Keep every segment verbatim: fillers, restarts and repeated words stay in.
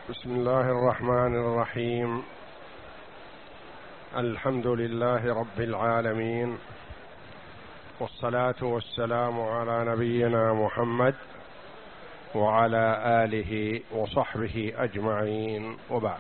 بسم الله الرحمن الرحيم. الحمد لله رب العالمين، والصلاة والسلام على نبينا محمد وعلى آله وصحبه أجمعين، وبعد.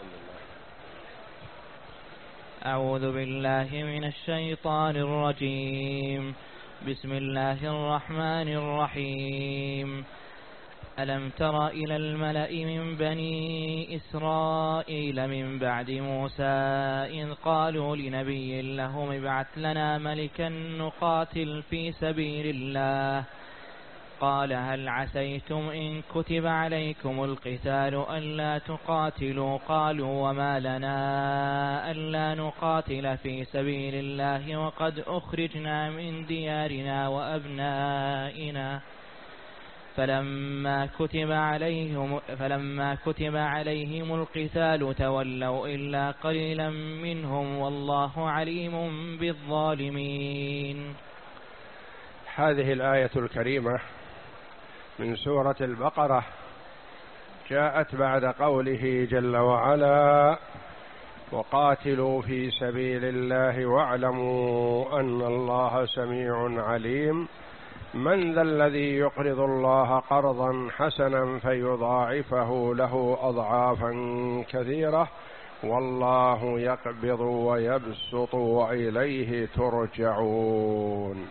أعوذ بالله من الشيطان الرجيم. بسم الله الرحمن الرحيم. ألم تر إلى الملأ من بني إسرائيل من بعد موسى إذ قالوا لنبي لهم ابعث لنا ملكا نقاتل في سبيل الله قال هل عسيتم إن كتب عليكم القتال ألا تقاتلوا قالوا وما لنا ألا نقاتل في سبيل الله وقد أخرجنا من ديارنا وأبنائنا فلما كتب عليهم فلما كتب عليهم القتال تولوا إلا قليلا منهم والله عليم بالظالمين. هذه الآية الكريمة من سورة البقرة جاءت بعد قوله جل وعلا وقاتلوا في سبيل الله واعلموا أن الله سميع عليم من ذا الذي يقرض الله قرضا حسنا فيضاعفه له أضعافا كثيرة والله يقبض ويبسط وإليه ترجعون.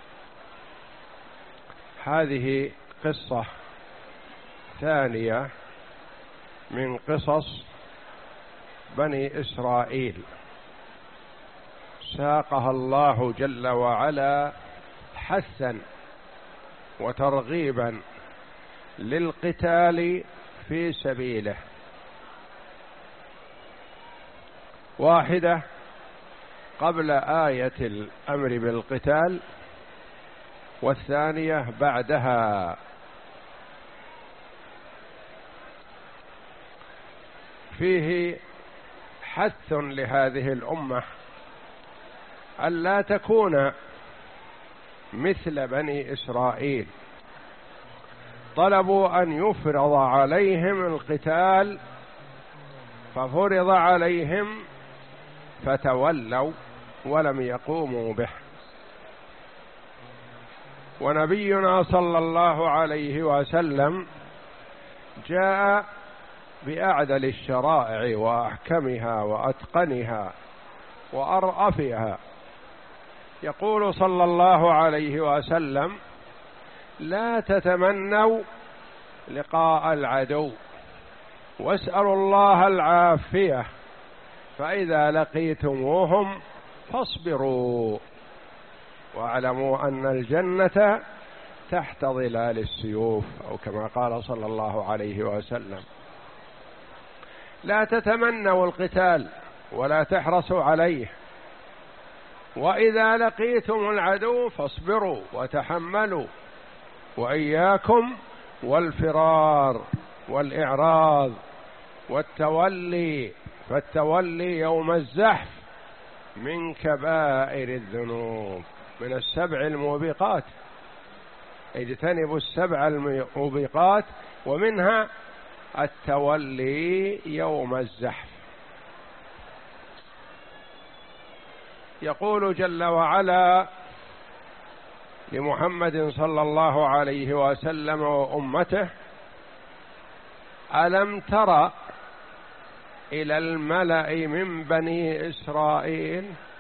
هذه قصة ثانية من قصص بني إسرائيل ساقها الله جل وعلا حثا وترغيبا للقتال في سبيله. واحدة قبل آية الأمر بالقتال، والثانية بعدها. فيه حث لهذه الأمة ألا تكون مثل بني إسرائيل، طلبوا أن يفرض عليهم القتال ففرض عليهم فتولوا ولم يقوموا به. ونبينا صلى الله عليه وسلم جاء بأعدل الشرائع وأحكمها وأتقنها وأرأفها. يقول صلى الله عليه وسلم لا تتمنوا لقاء العدو واسألوا الله العافية فإذا لقيتموهم فاصبروا واعلموا أن الجنة تحت ظلال السيوف، أو كما قال صلى الله عليه وسلم. لا تتمنوا القتال ولا تحرصوا عليه، وإذا لقيتم العدو فاصبروا وتحملوا، وإياكم والفرار والإعراض والتولي، فالتولي يوم الزحف من كبائر الذنوب، من السبع الموبقات. اجتنبوا السبع الموبقات ومنها التولي يوم الزحف. يقول جل وعلا لمحمد صلى الله عليه وسلم وأمته ألم تر إلى الملأ من بني إسرائيل.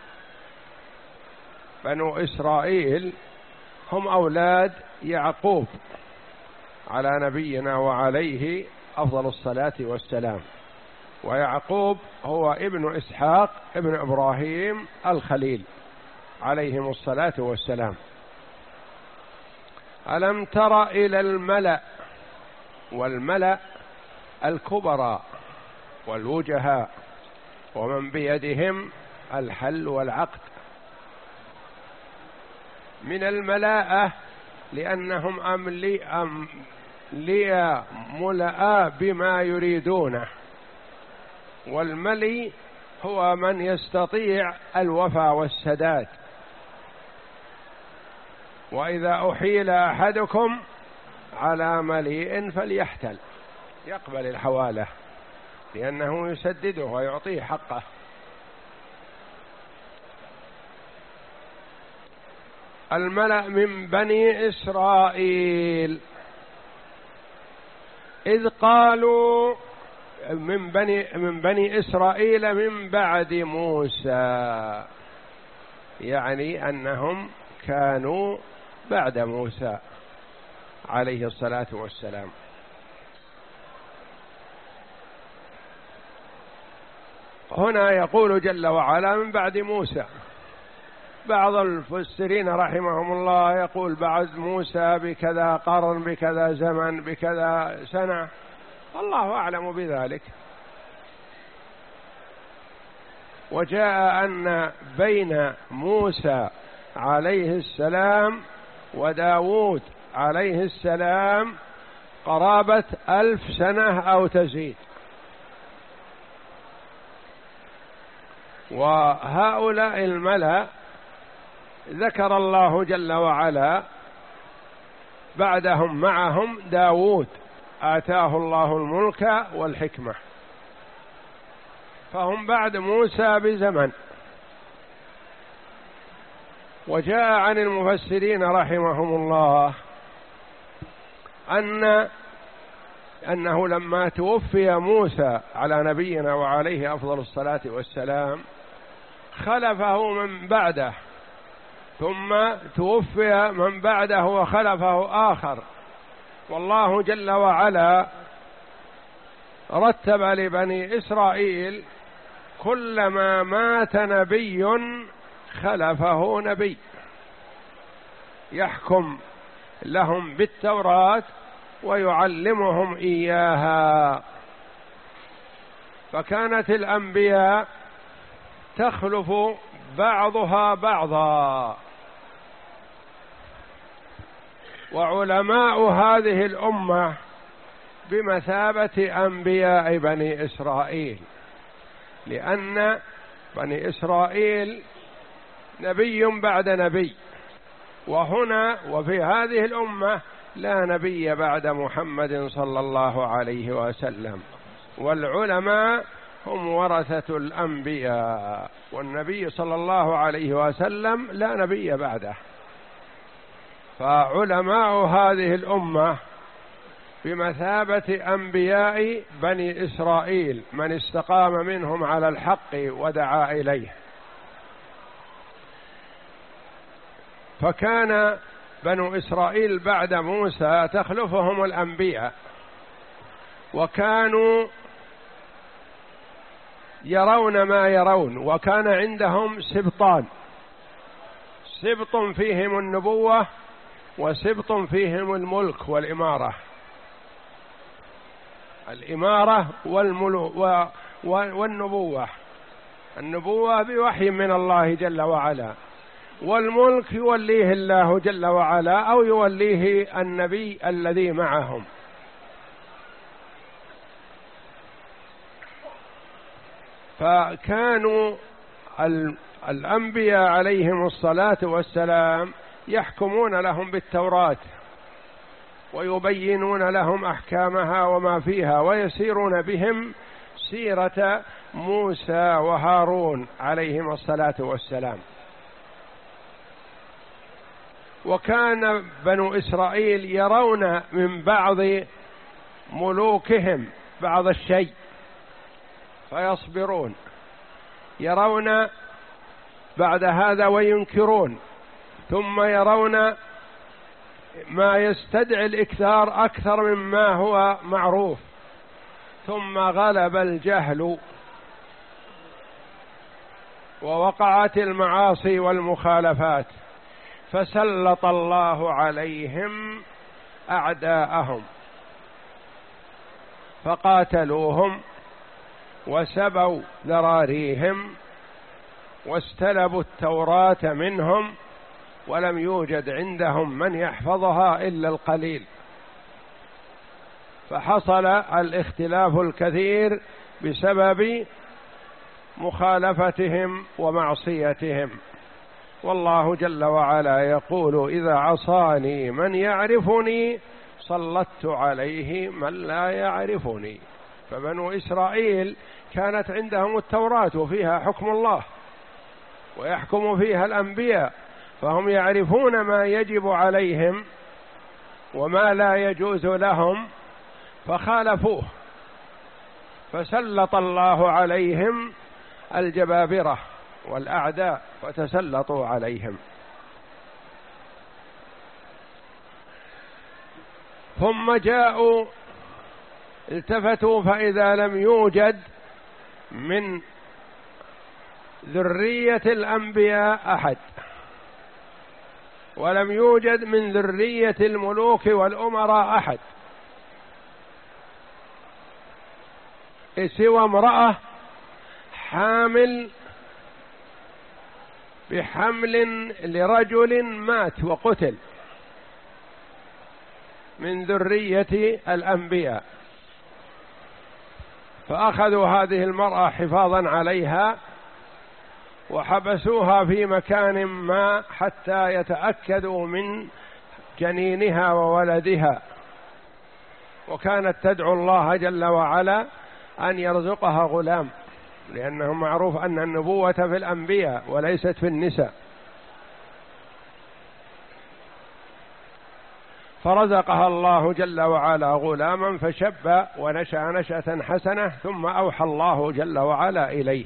بنو إسرائيل هم أولاد يعقوب على نبينا وعليه أفضل الصلاة والسلام، ويعقوب هو ابن إسحاق ابن إبراهيم الخليل عليهم الصلاة والسلام. ألم تر إلى الملأ، والملأ الكبراء والوجهاء ومن بيدهم الحل والعقد، من الملاءة لأنهم أملياء ملأ بما يريدونه، والملي هو من يستطيع الوفاء والسداد. وإذا أحيل أحدكم على مليء فليحتل، يقبل الحوالة لأنه يسدده ويعطيه حقه. الملأ من بني إسرائيل إذ قالوا من بني, من بني إسرائيل من بعد موسى، يعني أنهم كانوا بعد موسى عليه الصلاة والسلام. هنا يقول جل وعلا من بعد موسى. بعض المفسرين رحمهم الله يقول بعد موسى بكذا قرن، بكذا زمن، بكذا سنة، الله أعلم بذلك. وجاء أن بين موسى عليه السلام وداود عليه السلام قرابة ألف سنة أو تزيد. وهؤلاء الملأ ذكر الله جل وعلا بعدهم معهم داود آتاه الله الملك والحكمة، فهم بعد موسى بزمن. وجاء عن المفسرين رحمهم الله أن أنه لما توفي موسى على نبينا وعليه أفضل الصلاة والسلام خلفه من بعده، ثم توفي من بعده وخلفه آخر، والله جل وعلا رتب لبني إسرائيل كلما مات نبي خلفه نبي يحكم لهم بالتوراة ويعلمهم إياها. فكانت الأنبياء تخلف بعضها بعضا، وعلماء هذه الأمة بمثابة أنبياء بني إسرائيل، لأن بني إسرائيل نبي بعد نبي، وهنا وفي هذه الأمة لا نبي بعد محمد صلى الله عليه وسلم، والعلماء هم ورثة الأنبياء، والنبي صلى الله عليه وسلم لا نبي بعده. فعلماء هذه الأمة بمثابة أنبياء بني إسرائيل، من استقام منهم على الحق ودعا إليه. فكان بنو إسرائيل بعد موسى تخلفهم الأنبياء، وكانوا يرون ما يرون، وكان عندهم سبطان، سبط فيهم النبوة وسبط فيهم الملك والإمارة. الإمارة والملو والنبوة، النبوة بوحي من الله جل وعلا، والملك يوليه الله جل وعلا أو يوليه النبي الذي معهم. فكانوا الأنبياء عليهم الصلاة والسلام يحكمون لهم بالتوراة ويبينون لهم أحكامها وما فيها، ويسيرون بهم سيرة موسى وهارون عليهم الصلاة والسلام. وكان بنو إسرائيل يرون من بعض ملوكهم بعض الشيء فيصبرون، يرون بعد هذا وينكرون، ثم يرون ما يستدعي الإكثار أكثر مما هو معروف، ثم غلب الجهل ووقعت المعاصي والمخالفات، فسلط الله عليهم أعداءهم فقاتلوهم وسبوا ذراريهم واستلبوا التوراة منهم، ولم يوجد عندهم من يحفظها إلا القليل، فحصل الاختلاف الكثير بسبب مخالفتهم ومعصيتهم. والله جل وعلا يقول إذا عصاني من يعرفني سلطت عليه من لا يعرفني. فبنو إسرائيل كانت عندهم التوراة وفيها حكم الله ويحكم فيها الأنبياء، فهم يعرفون ما يجب عليهم وما لا يجوز لهم فخالفوه، فسلط الله عليهم الجبابرة والأعداء وتسلطوا عليهم. ثم جاءوا التفتوا فإذا لم يوجد من ذرية الأنبياء أحد، ولم يوجد من ذرية الملوك والأمراء أحد سوى امرأة حامل بحمل لرجل مات وقتل من ذرية الأنبياء، فأخذوا هذه المرأة حفاظا عليها وحبسوها في مكان ما حتى يتأكدوا من جنينها وولدها، وكانت تدعو الله جل وعلا أن يرزقها غلام، لأنه معروف أن النبوة في الأنبياء وليست في النساء. فرزقها الله جل وعلا غلاما فشب ونشأ نشأة حسنة، ثم أوحى الله جل وعلا إليه،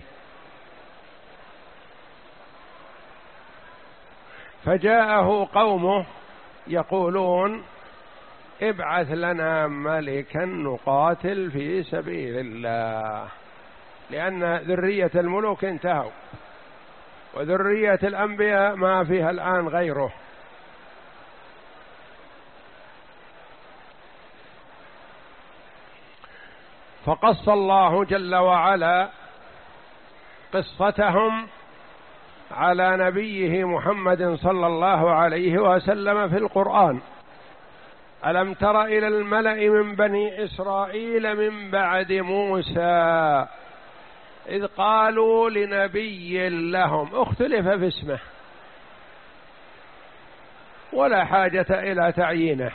فجاءه قومه يقولون ابعث لنا ملكا نقاتل في سبيل الله، لأن ذرية الملوك انتهوا وذرية الأنبياء ما فيها الآن غيره. فقص الله جل وعلا قصتهم على نبيه محمد صلى الله عليه وسلم في القرآن. ألم تر إلى الملأ من بني إسرائيل من بعد موسى إذ قالوا لنبي لهم، اختلف في اسمه ولا حاجة إلى تعيينه،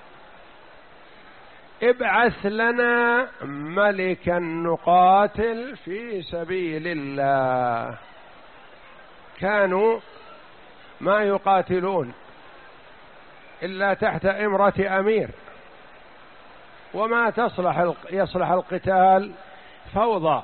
ابعث لنا ملكا نقاتل في سبيل الله. كانوا ما يقاتلون إلا تحت إمرة أمير، وما تصلح يصلح القتال فوضى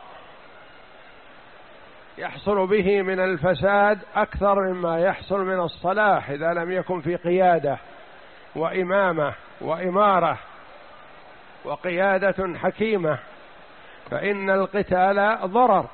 يحصل به من الفساد أكثر مما يحصل من الصلاح إذا لم يكن في قيادة وإمامة وإمارة وقيادة حكيمة، فإن القتال ضرر،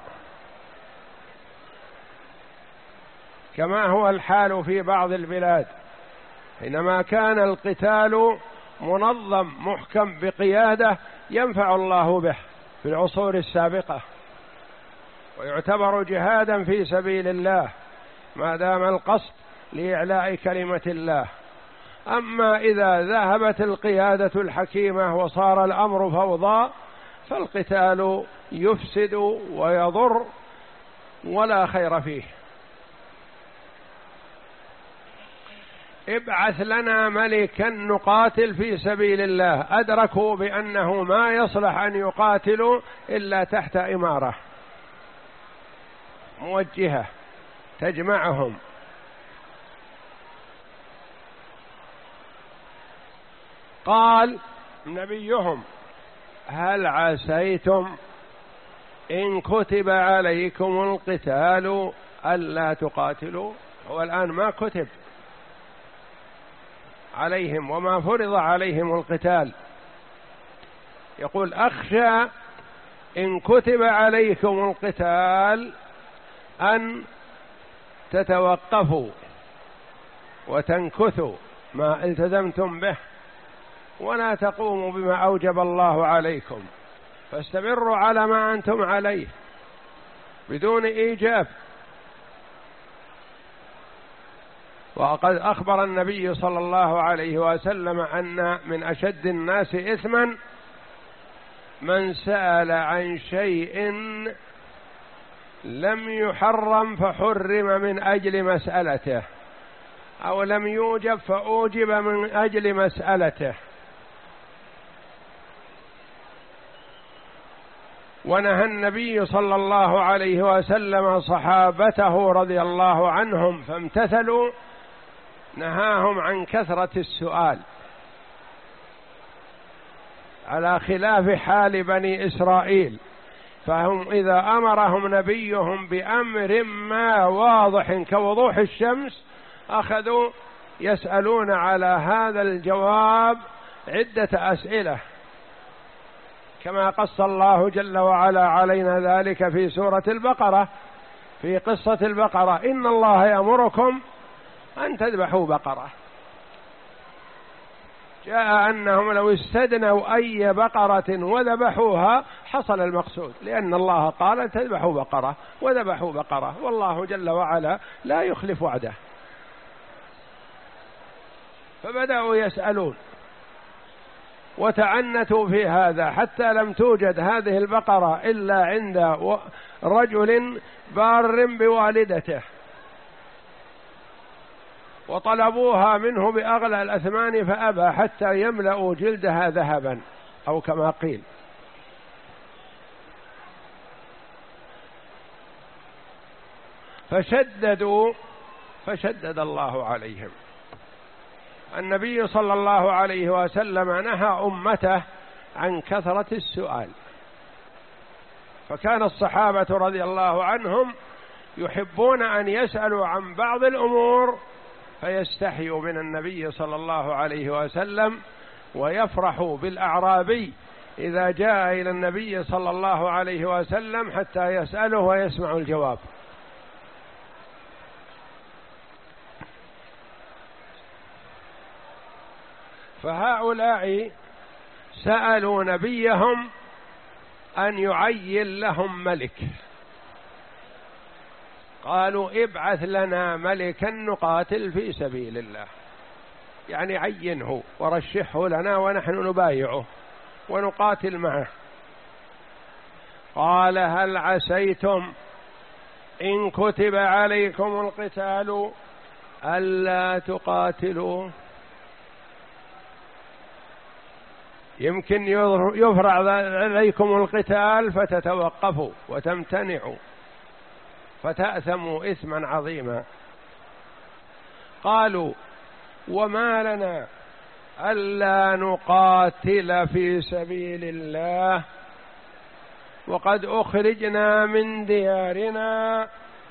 كما هو الحال في بعض البلاد. حينما كان القتال منظم محكم بقيادة ينفع الله به في العصور السابقة، ويعتبر جهادا في سبيل الله ما دام القصد لإعلاء كلمة الله. أما إذا ذهبت القيادة الحكيمة وصار الأمر فوضى فالقتال يفسد ويضر ولا خير فيه. ابعث لنا ملكا نقاتل في سبيل الله. أدركوا بأنه ما يصلح أن يقاتلوا إلا تحت إمارة موجهة تجمعهم. قال نبيهم هل عسيتم إن كتب عليكم القتال ألا تقاتلوا؟ هو الآن ما كتب عليهم وما فرض عليهم القتال، يقول أخشى إن كتب عليكم القتال أن تتوقفوا وتنكثوا ما التزمتم به ولا تقوموا بما أوجب الله عليكم، فاستمروا على ما أنتم عليه بدون إيجاب. وقد أخبر النبي صلى الله عليه وسلم أن من أشد الناس إثما من سأل عن شيء لم يحرم فحرم من أجل مسألته، أو لم يوجب فأوجب من أجل مسألته. ونهى النبي صلى الله عليه وسلم صحابته رضي الله عنهم فامتثلوا، نهاهم عن كثرة السؤال، على خلاف حال بني إسرائيل، فهم إذا أمرهم نبيهم بأمر ما واضح كوضوح الشمس أخذوا يسألون على هذا الجواب عدة أسئلة، كما قص الله جل وعلا علينا ذلك في سورة البقرة، في قصة البقرة: إن الله يأمركم أن تذبحوا بقرة. جاء أنهم لو استدنوا أي بقرة وذبحوها حصل المقصود، لأن الله قال تذبحوا بقرة وذبحوا بقرة، والله جل وعلا لا يخلف وعده. فبدأوا يسألون وتعنتوا في هذا، حتى لم توجد هذه البقرة إلا عند رجل بار بوالدته، وطلبوها منه بأغلى الأثمان فأبى حتى يملأوا جلدها ذهبا أو كما قيل. فشددوا فشدد الله عليهم. النبي صلى الله عليه وسلم نهى أمته عن كثرة السؤال، فكان الصحابة رضي الله عنهم يحبون أن يسألوا عن بعض الأمور فيستحيوا من النبي صلى الله عليه وسلم، ويفرحوا بالأعرابي إذا جاء إلى النبي صلى الله عليه وسلم حتى يسأله ويسمع الجواب. فهؤلاء سألوا نبيهم أن يعين لهم ملك، قالوا: ابعث لنا ملكا نقاتل في سبيل الله، يعني عينه ورشحه لنا ونحن نبايعه ونقاتل معه. قال: هل عسيتم إن كتب عليكم القتال ألا تقاتلوا؟ يمكن يفرض عليكم القتال فتتوقفوا وتمتنعوا فتأثموا إثما عظيما. قالوا: وما لنا ألا نقاتل في سبيل الله وقد أخرجنا من ديارنا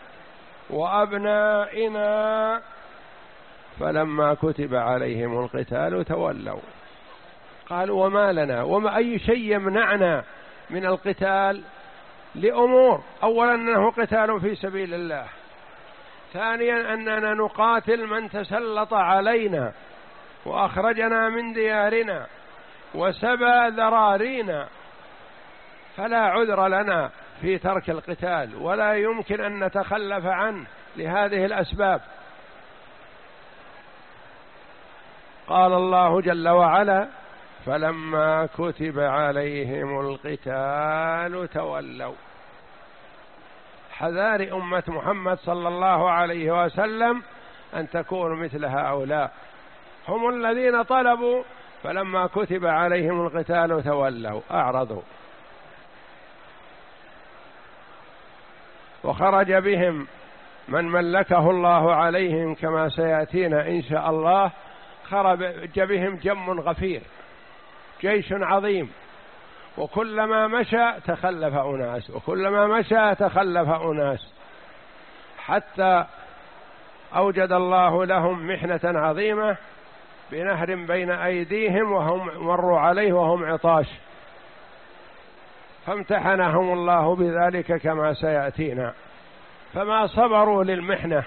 وأبنائنا. فلما كتب عليهم القتال تولوا. قالوا: وما لنا، وما أي شيء يمنعنا من القتال؟ لأمور: أولا أنه قتال في سبيل الله، ثانيا أننا نقاتل من تسلط علينا وأخرجنا من ديارنا وسبى ذرارينا، فلا عذر لنا في ترك القتال ولا يمكن أن نتخلف عنه لهذه الأسباب. قال الله جل وعلا: فلما كتب عليهم القتال تولوا. حذار أمة محمد صلى الله عليه وسلم أن تكونوا مثل هؤلاء، هم الذين طلبوا فلما كتب عليهم القتال تولوا، أعرضوا. وخرج بهم من ملكه الله عليهم كما سيأتينا إن شاء الله، خرج بهم جم غفير، جيش عظيم، وكلما مشى تخلف أناس وكلما مشى تخلف أناس، حتى أوجد الله لهم محنة عظيمة بنهر بين أيديهم وهم مروا عليه وهم عطاش، فامتحنهم الله بذلك كما سيأتينا، فما صبروا للمحنة.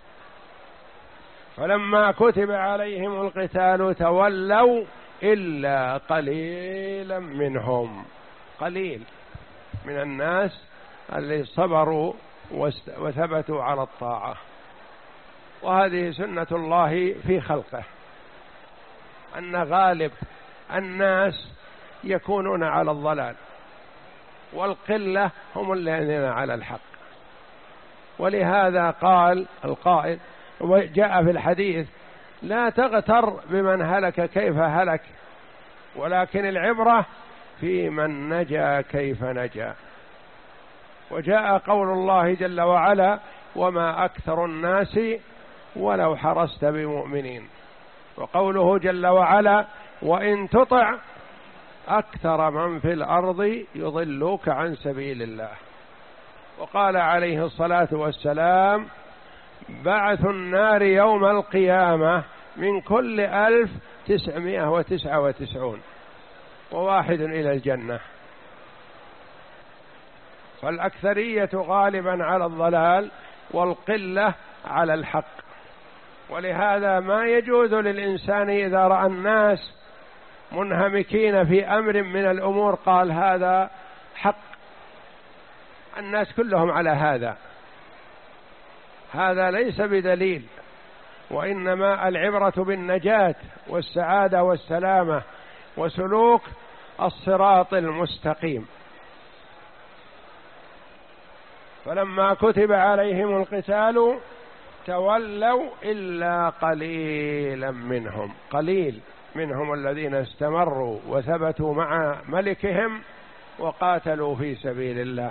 فلما كتب عليهم القتال تولوا إلا قليلا منهم، قليل من الناس اللي صبروا وثبتوا على الطاعة. وهذه سنة الله في خلقه، أن غالب الناس يكونون على الضلال والقلة هم الذين على الحق. ولهذا قال القائل وجاء في الحديث: لا تغتر بمن هلك كيف هلك، ولكن العبرة في من نجا كيف نجا. وجاء قول الله جل وعلا: وما أكثر الناس ولو حرصت بمؤمنين. وقوله جل وعلا: وإن تطع أكثر من في الأرض يضلوك عن سبيل الله. وقال عليه الصلاة والسلام: بعث النار يوم القيامة من كل ألف تسعمائة وتسعة وتسعون وواحد إلى الجنة. فالأكثرية غالبا على الضلال والقلة على الحق. ولهذا ما يجوز للإنسان إذا رأى الناس منهمكين في أمر من الأمور قال هذا حق، الناس كلهم على هذا، هذا ليس بدليل، وإنما العبرة بالنجاة والسعادة والسلامة وسلوك الصراط المستقيم. فلما كتب عليهم القتال تولوا إلا قليلا منهم، قليل منهم الذين استمروا وثبتوا مع ملكهم وقاتلوا في سبيل الله،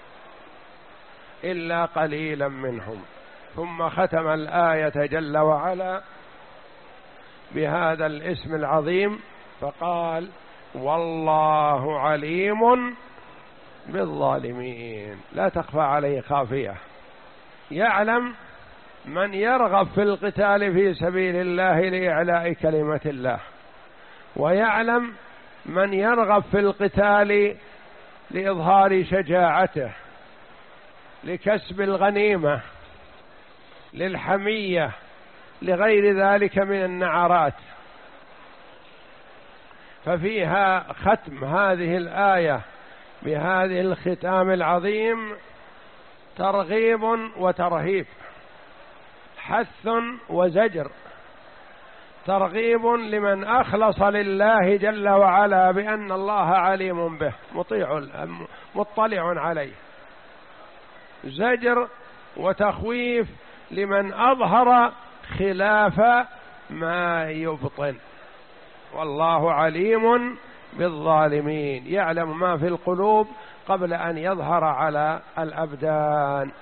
إلا قليلا منهم. ثم ختم الآية جل وعلا بهذا الاسم العظيم فقال: والله عليم بالظالمين. لا تخفى عليه خافية، يعلم من يرغب في القتال في سبيل الله لإعلاء كلمة الله، ويعلم من يرغب في القتال لإظهار شجاعته، لكسب الغنيمة، للحمية، لغير ذلك من النعرات. ففيها ختم هذه الآية بهذه الختام العظيم ترغيب وترهيب، حث وزجر. ترغيب لمن أخلص لله جل وعلا بأن الله عليم به مطيع مطلع عليه، زجر وتخويف لمن أظهر خلاف ما يبطن. والله عليم بالظالمين، يعلم ما في القلوب قبل أن يظهر على الأبدان.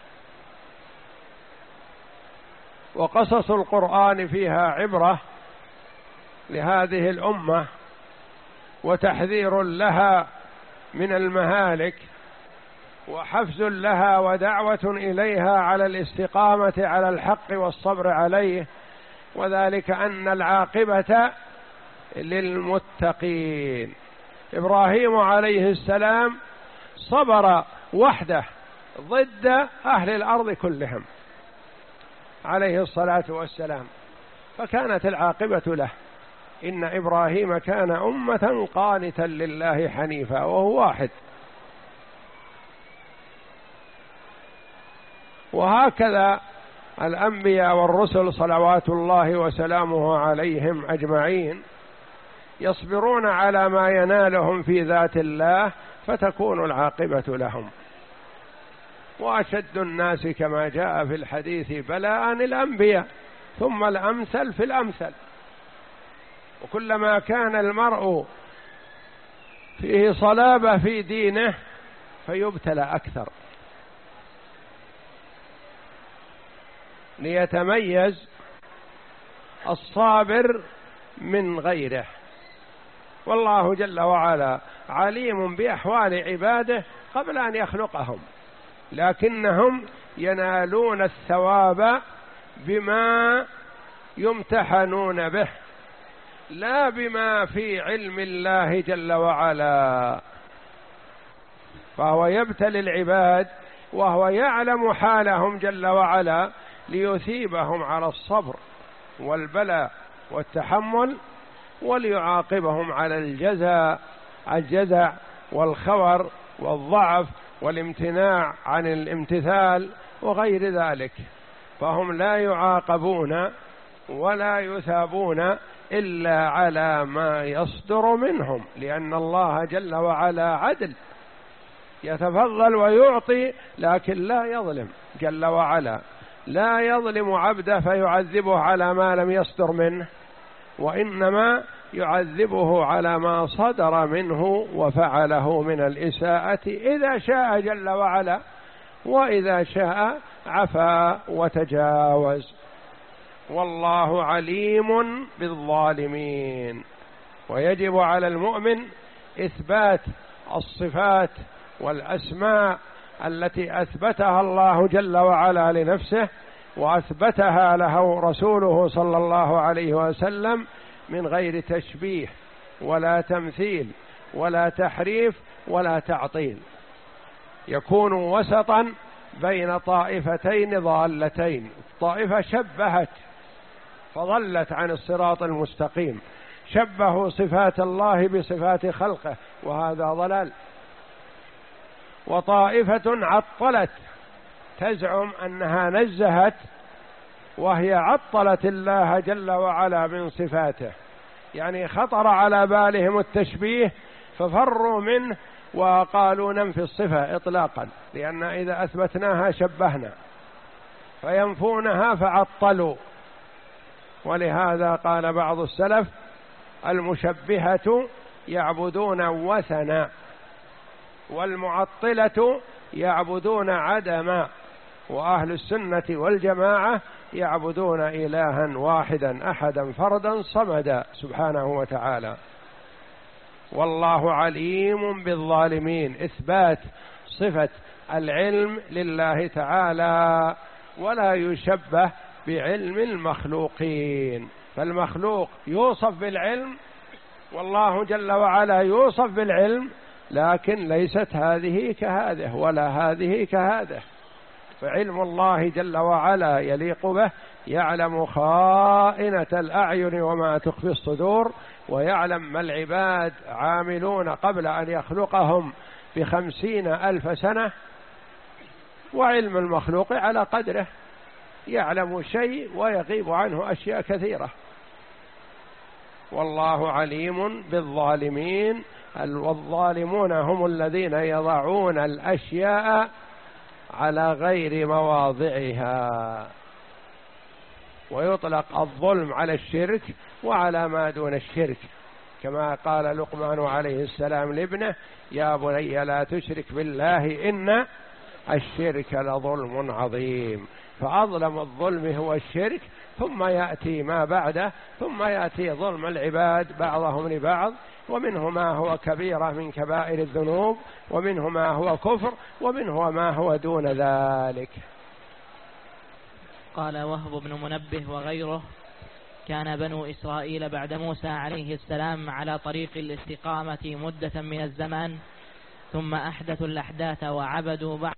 وقصص القرآن فيها عبرة لهذه الأمة وتحذير لها من المهالك، وحفز لها ودعوة إليها على الاستقامة على الحق والصبر عليه، وذلك أن العاقبة للمتقين. إبراهيم عليه السلام صبر وحده ضد أهل الأرض كلهم عليه الصلاة والسلام، فكانت العاقبة له. إن إبراهيم كان أمة قانتا لله حنيفا، وهو واحد. وهكذا الأنبياء والرسل صلوات الله وسلامه عليهم أجمعين يصبرون على ما ينالهم في ذات الله فتكون العاقبة لهم. وأشد الناس كما جاء في الحديث بلاء الأنبياء، ثم الأمثل في الأمثل. وكلما كان المرء فيه صلابة في دينه فيبتلى أكثر ليتميز الصابر من غيره. والله جل وعلا عليم بأحوال عباده قبل أن يخلقهم، لكنهم ينالون الثواب بما يمتحنون به، لا بما في علم الله جل وعلا. فهو يبتلي العباد وهو يعلم حالهم جل وعلا ليثيبهم على الصبر والبلاء والتحمل، وليعاقبهم على الجزع الجزع والخور والضعف والامتناع عن الامتثال وغير ذلك. فهم لا يعاقبون ولا يثابون إلا على ما يصدر منهم، لأن الله جل وعلا عدل، يتفضل ويعطي لكن لا يظلم جل وعلا، لا يظلم عبده فيعذبه على ما لم يصدر منه، وإنما يعذبه على ما صدر منه وفعله من الإساءة إذا شاء جل وعلا، وإذا شاء عفا وتجاوز. والله عليم بالظالمين. ويجب على المؤمن إثبات الصفات والأسماء التي أثبتها الله جل وعلا لنفسه وأثبتها له رسوله صلى الله عليه وسلم من غير تشبيه ولا تمثيل ولا تحريف ولا تعطيل، يكون وسطا بين طائفتين ضالتين، طائفة شبهت فضلت عن الصراط المستقيم، شبهوا صفات الله بصفات خلقه وهذا ضلال، وطائفة عطلت تزعم أنها نزهت وهي عطلت الله جل وعلا من صفاته، يعني خطر على بالهم التشبيه ففروا منه وقالوا ننفي الصفة إطلاقا، لأن إذا أثبتناها شبهنا، فينفونها فعطلوا. ولهذا قال بعض السلف: المشبهة يعبدون وثنا، والمعطلة يعبدون عدما، وأهل السنة والجماعة يعبدون إلها واحدا أحدا فردا صمدا سبحانه وتعالى. والله عليم بالظالمين، إثبات صفة العلم لله تعالى ولا يشبه بعلم المخلوقين، فالمخلوق يوصف بالعلم والله جل وعلا يوصف بالعلم، لكن ليست هذه كهذه ولا هذه كهذه، فعلم الله جل وعلا يليق به، يعلم خائنة الأعين وما تخفي الصدور، ويعلم ما العباد عاملون قبل أن يخلقهم بخمسين ألف سنة، وعلم المخلوق على قدره، يعلم شيء ويغيب عنه أشياء كثيرة. والله عليم بالظالمين، والظالمون هم الذين يضعون الأشياء على غير مواضعها، ويطلق الظلم على الشرك وعلى ما دون الشرك، كما قال لقمان عليه السلام لابنه: يا بني لا تشرك بالله إن الشرك لظلم عظيم. فأظلم الظلم هو الشرك، ثم يأتي ما بعده، ثم يأتي ظلم العباد بعضهم لبعض، ومنه ما هو كبيرة من كبائر الذنوب، ومنه ما هو كفر، ومنه ما هو دون ذلك. قال وهب بن منبه وغيره: كان بنو إسرائيل بعد موسى عليه السلام على طريق الاستقامة مدة من الزمان، ثم أحدثوا الأحداث وعبدوا بعض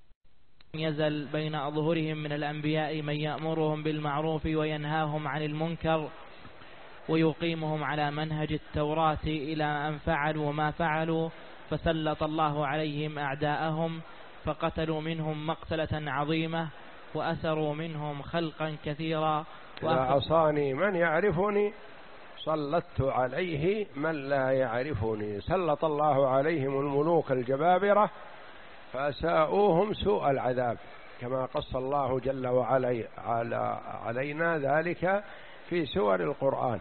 يزل بين أظهرهم من الأنبياء من يأمرهم بالمعروف وينهاهم عن المنكر ويقيمهم على منهج التوراة إلى أن فعلوا ما فعلوا، فسلط الله عليهم أعداءهم فقتلوا منهم مقتلة عظيمة وأسروا منهم خلقا كثيرا. إذا عصاني من يعرفني سلطت عليه من لا يعرفني. سلط الله عليهم الملوك الجبابرة فأساءوهم سوء العذاب، كما قص الله جل وعلا على علينا ذلك في سور القرآن،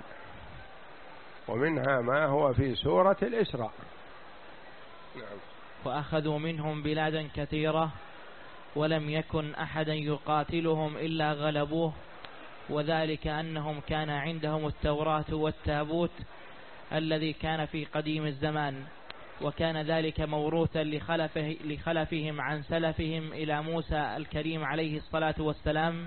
ومنها ما هو في سورة الإسراء. نعم. وأخذوا منهم بلادا كثيرة ولم يكن أحدا يقاتلهم إلا غلبوه، وذلك أنهم كان عندهم التوراة والتابوت الذي كان في قديم الزمان، وكان ذلك موروثا لخلفه لخلفهم عن سلفهم إلى موسى الكريم عليه الصلاة والسلام.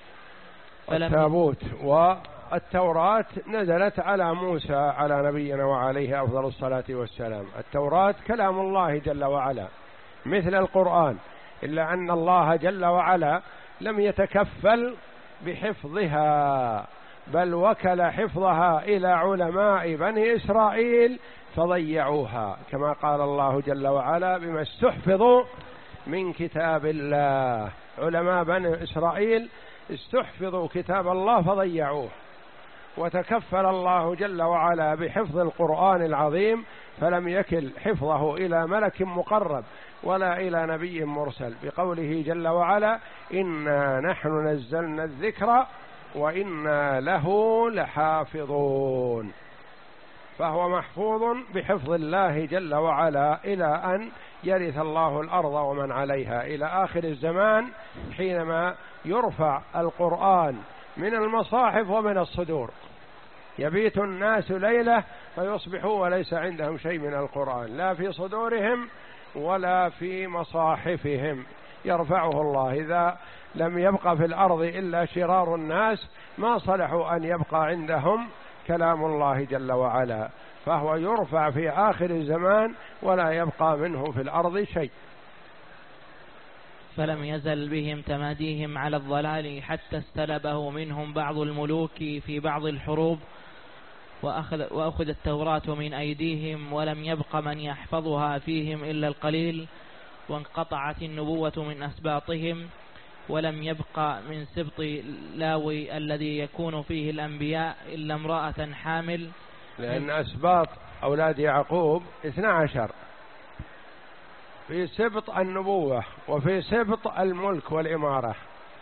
التابوت والتوراة نزلت على موسى على نبينا وعليه أفضل الصلاة والسلام. التوراة كلام الله جل وعلا مثل القرآن، إلا أن الله جل وعلا لم يتكفل بحفظها، بل وكل حفظها إلى علماء بني إسرائيل فضيعوها، كما قال الله جل وعلا: بما استحفظوا من كتاب الله. علماء بني إسرائيل استحفظوا كتاب الله فضيعوه، وتكفل الله جل وعلا بحفظ القرآن العظيم، فلم يكل حفظه إلى ملك مقرب ولا إلى نبي مرسل، بقوله جل وعلا: إنا نحن نزلنا الذكر وإنا له لحافظون. فهو محفوظ بحفظ الله جل وعلا إلى أن يرث الله الأرض ومن عليها، إلى آخر الزمان حينما يرفع القرآن من المصاحف ومن الصدور، يبيت الناس ليلة فيصبحوا وليس عندهم شيء من القرآن، لا في صدورهم ولا في مصاحفهم، يرفعه الله. إذا لم يبقى في الأرض إلا شرار الناس ما صلحوا أن يبقى عندهم كلام الله جل وعلا، فهو يرفع في آخر الزمان ولا يبقى منه في الأرض شيء. فلم يزل بهم تماديهم على الضلال حتى استلبه منهم بعض الملوك في بعض الحروب، وأخذ, وأخذ التوراة من أيديهم ولم يبق من يحفظها فيهم إلا القليل، وانقطعت النبوة من أسباطهم، ولم يبق من سبط لاوي الذي يكون فيه الأنبياء إلا امرأة حامل، لأن أسباط أولاد يعقوب اثنى عشر في سبط النبوة وفي سبط الملك والإمارة،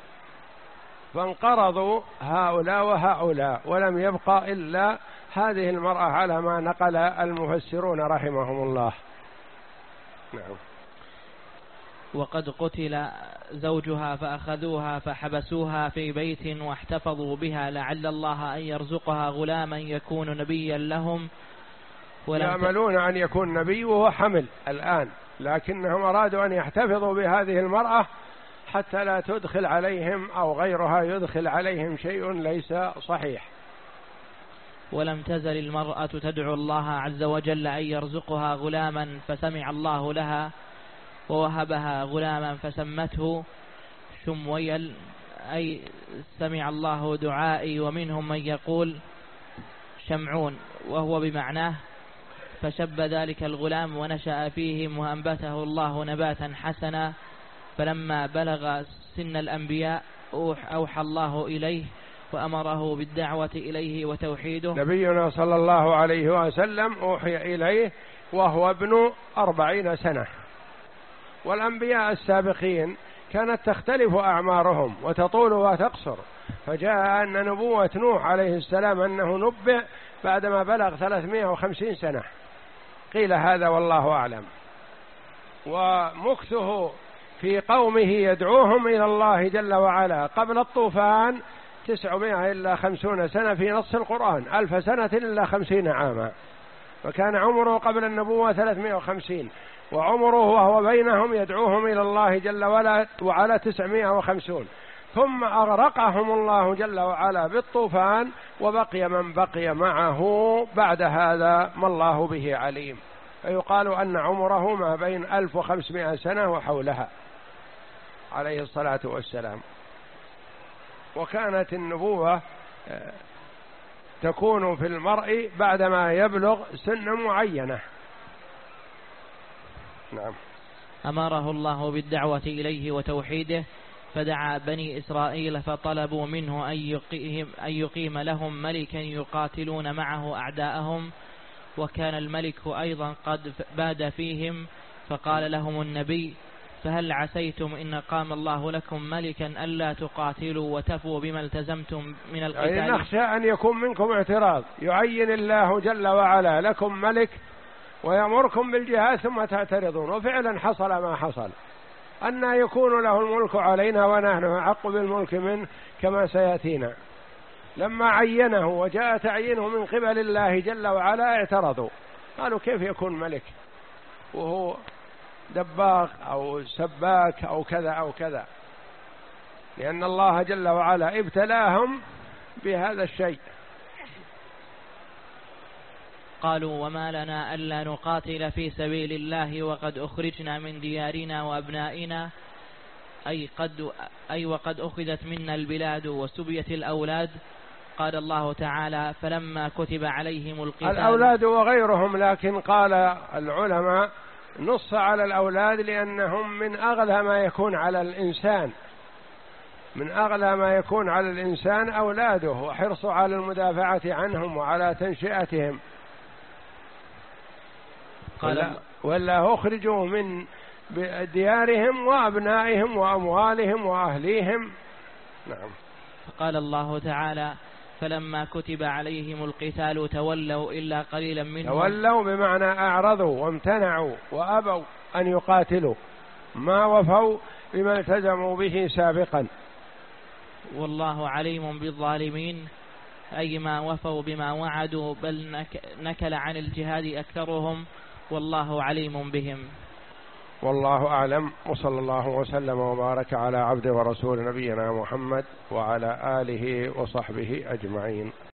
فانقرضوا هؤلاء وهؤلاء ولم يبقى إلا هذه المرأة على ما نقل المفسرون رحمهم الله. نعم. وقد قتل زوجها فأخذوها فحبسوها في بيت واحتفظوا بها لعل الله أن يرزقها غلاما يكون نبيا لهم، يأملون أن يكون نبي وهو حمل الآن، لكنهم أرادوا أن يحتفظوا بهذه المرأة حتى لا تدخل عليهم أو غيرها يدخل عليهم شيء ليس صحيح. ولم تزل المرأة تدعو الله عز وجل أن يرزقها غلاما فسمع الله لها ووهبها غلاما فسمته شمويل، أي سمع الله دعائي، ومنهم من يقول شمعون وهو بمعناه، فشب ذلك الغلام ونشأ فيهم وأنبته الله نباتا حسنا، فلما بلغ سن الأنبياء أوحى الله إليه وأمره بالدعوة إليه وتوحيده. نبينا صلى الله عليه وسلم أوحي إليه وهو ابن أربعين سنة، والأنبياء السابقين كانت تختلف أعمارهم وتطول وتقصر، فجاء أن نبوة نوح عليه السلام أنه نبئ بعدما بلغ ثلاثمائة وخمسين سنة، قيل هذا والله أعلم. ومكثه في قومه يدعوهم إلى الله جل وعلا قبل الطوفان تسعمائة إلا خمسون سنة في نص القرآن، ألف سنة إلا خمسين عاما، فكان عمره قبل النبوة ثلاثمائة وخمسين، وعمره وهو بينهم يدعوهم إلى الله جل وعلا تسعمائة وخمسون، ثم أغرقهم الله جل وعلا بالطوفان، وبقي من بقي معه بعد هذا ما الله به عليم، فيقال أن عمره ما بين ألف وخمسمائة سنة وحولها عليه الصلاة والسلام. وكانت النبوة تكون في المرء بعدما يبلغ سن معينة. نعم. أمره الله بالدعوة إليه وتوحيده، فدعا بني إسرائيل فطلبوا منه أن يقيم, أن يقيم لهم ملكا يقاتلون معه أعداءهم، وكان الملك أيضا قد باد فيهم، فقال لهم النبي: فهل عسيتم إن قام الله لكم ملكا ألا تقاتلوا وتفوا بما التزمتم من القتال؟ يعني نخشى أن يكون منكم اعتراض، يعين الله جل وعلا لكم ملك ويأمركم بالجهاد ثم تعترضون، وفعلا حصل ما حصل، أن يكون له الملك علينا ونحن أحق بالملك منه كما سيأتينا. لما عينه وجاء تعيينه من قبل الله جل وعلا اعترضوا، قالوا كيف يكون ملك وهو دباغ أو سباك أو كذا أو كذا، لأن الله جل وعلا ابتلاهم بهذا الشيء. قالوا: وما لنا ألا نقاتل في سبيل الله وقد أخرجنا من ديارنا وأبنائنا، أي, قد أي وقد أخذت منا البلاد وسبيت الأولاد. قال الله تعالى: فلما كتب عليهم القتال. الأولاد وغيرهم، لكن قال العلماء نص على الأولاد لأنهم من أغلى ما يكون على الإنسان، من أغلى ما يكون على الإنسان أولاده، وحرصوا على المدافعة عنهم وعلى تنشئتهم. ولا, ولا أخرجوا من ديارهم وأبنائهم وأموالهم وأهليهم. نعم. فقال الله تعالى: فلما كتب عليهم القتال تولوا إلا قليلا منهم. تولوا بمعنى أعرضوا وامتنعوا وأبوا أن يقاتلوا، ما وفوا بما التزموا به سابقا. والله عليم بالظالمين، أي ما وفوا بما وعدوا، بل نكل عن الجهاد أكثرهم، والله عليم بهم. والله أعلم، وصلى الله وسلم وبارك على عبد ورسول نبينا محمد وعلى آله وصحبه أجمعين.